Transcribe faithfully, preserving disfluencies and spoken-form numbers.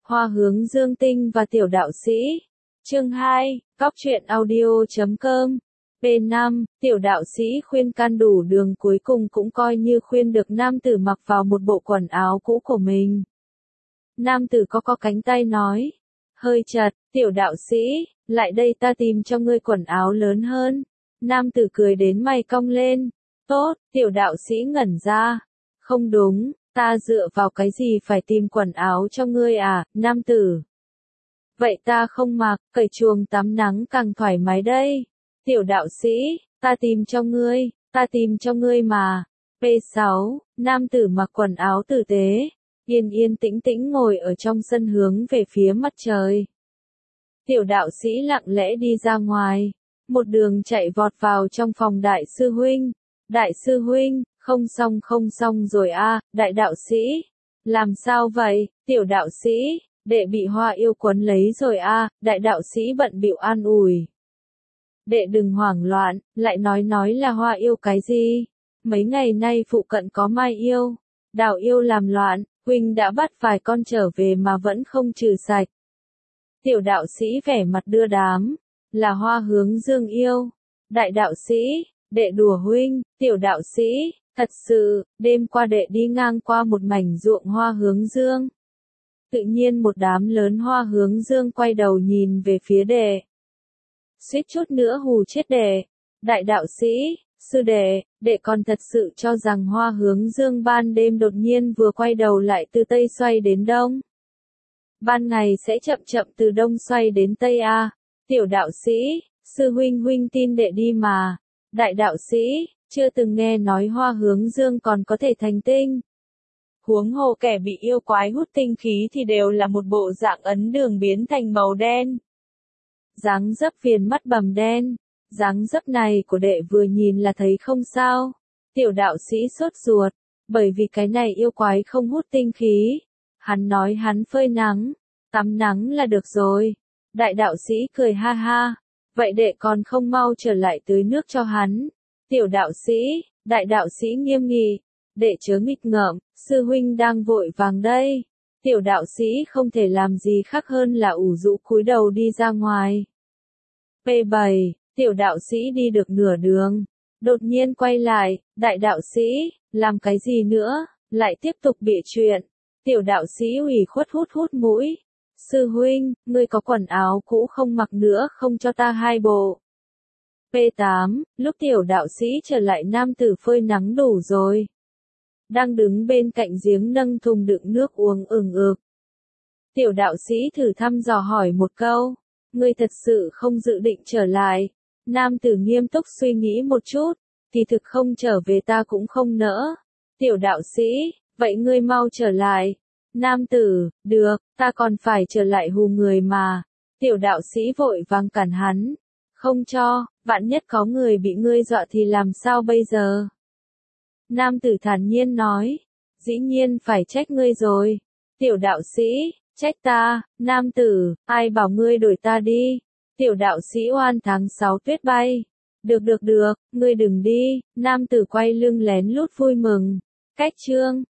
Hoa hướng dương tinh và tiểu đạo sĩ. Chương hai, Cóc truyện audio chấm com. P năm, tiểu đạo sĩ khuyên can đủ đường cuối cùng cũng coi như khuyên được nam tử mặc vào một bộ quần áo cũ của mình. Nam tử có có cánh tay nói. Hơi chật, tiểu đạo sĩ, lại đây ta tìm cho ngươi quần áo lớn hơn. Nam tử cười đến mày cong lên. Tốt, tiểu đạo sĩ ngẩn ra. Không đúng, ta dựa vào cái gì phải tìm quần áo cho ngươi à, nam tử. Vậy ta không mặc, cởi chuồng tắm nắng càng thoải mái đây. Tiểu đạo sĩ, ta tìm cho ngươi, ta tìm cho ngươi mà. P sáu, nam tử mặc quần áo tử tế, yên yên tĩnh tĩnh ngồi ở trong sân hướng về phía mặt trời. Tiểu đạo sĩ lặng lẽ đi ra ngoài, một đường chạy vọt vào trong phòng đại sư huynh. Đại sư huynh, không xong không xong rồi a, đại đạo sĩ. Làm sao vậy, tiểu đạo sĩ, đệ bị hoa yêu quấn lấy rồi a, đại đạo sĩ bận bịu an ủi. Đệ đừng hoảng loạn, lại nói nói là hoa yêu cái gì? Mấy ngày nay phụ cận có mai yêu, đào yêu làm loạn, huynh đã bắt vài con trở về mà vẫn không trừ sạch. Tiểu đạo sĩ vẻ mặt đưa đám, là hoa hướng dương yêu. Đại đạo sĩ, đệ đùa huynh, tiểu đạo sĩ, thật sự, đêm qua đệ đi ngang qua một mảnh ruộng hoa hướng dương. Tự nhiên một đám lớn hoa hướng dương quay đầu nhìn về phía đệ. Suýt chút nữa hù chết đệ. Đại đạo sĩ, sư đệ, đệ còn thật sự cho rằng hoa hướng dương ban đêm đột nhiên vừa quay đầu lại từ tây xoay đến đông. Ban ngày sẽ chậm chậm từ đông xoay đến tây a. Tiểu đạo sĩ, sư huynh huynh tin đệ đi mà. Đại đạo sĩ, chưa từng nghe nói hoa hướng dương còn có thể thành tinh. Huống hồ kẻ bị yêu quái hút tinh khí thì đều là một bộ dạng ấn đường biến thành màu đen. Dáng dấp viền mắt bầm đen, dáng dấp này của đệ vừa nhìn là thấy không sao. Tiểu đạo sĩ sốt ruột, bởi vì cái này yêu quái không hút tinh khí. Hắn nói hắn phơi nắng, tắm nắng là được rồi. Đại đạo sĩ cười ha ha, vậy đệ còn không mau trở lại tưới nước cho hắn. Tiểu đạo sĩ, đại đạo sĩ nghiêm nghị, đệ chớ nghịch ngợm, sư huynh đang vội vàng đây. Tiểu đạo sĩ không thể làm gì khác hơn là ủ rũ cúi đầu đi ra ngoài. P bảy, tiểu đạo sĩ đi được nửa đường, đột nhiên quay lại, đại đạo sĩ, làm cái gì nữa, lại tiếp tục bịa chuyện. Tiểu đạo sĩ ủy khuất hút hút mũi. Sư huynh, ngươi có quần áo cũ không mặc nữa không cho ta hai bộ. P tám, lúc tiểu đạo sĩ trở lại nam tử phơi nắng đủ rồi. Đang đứng bên cạnh giếng nâng thùng đựng nước uống ừng ực. Tiểu đạo sĩ thử thăm dò hỏi một câu, ngươi thật sự không dự định trở lại. Nam tử nghiêm túc suy nghĩ một chút, kỳ thực không trở về ta cũng không nỡ. Tiểu đạo sĩ, vậy ngươi mau trở lại. Nam tử, được, ta còn phải trở lại hù người mà. Tiểu đạo sĩ vội vàng cản hắn. Không cho, vạn nhất có người bị ngươi dọa thì làm sao bây giờ? Nam tử thản nhiên nói. Dĩ nhiên phải trách ngươi rồi. Tiểu đạo sĩ, trách ta, nam tử, ai bảo ngươi đuổi ta đi? Tiểu đạo sĩ oan tháng sáu tuyết bay. Được được được, ngươi đừng đi. Nam tử quay lưng lén lút vui mừng. Cách chương.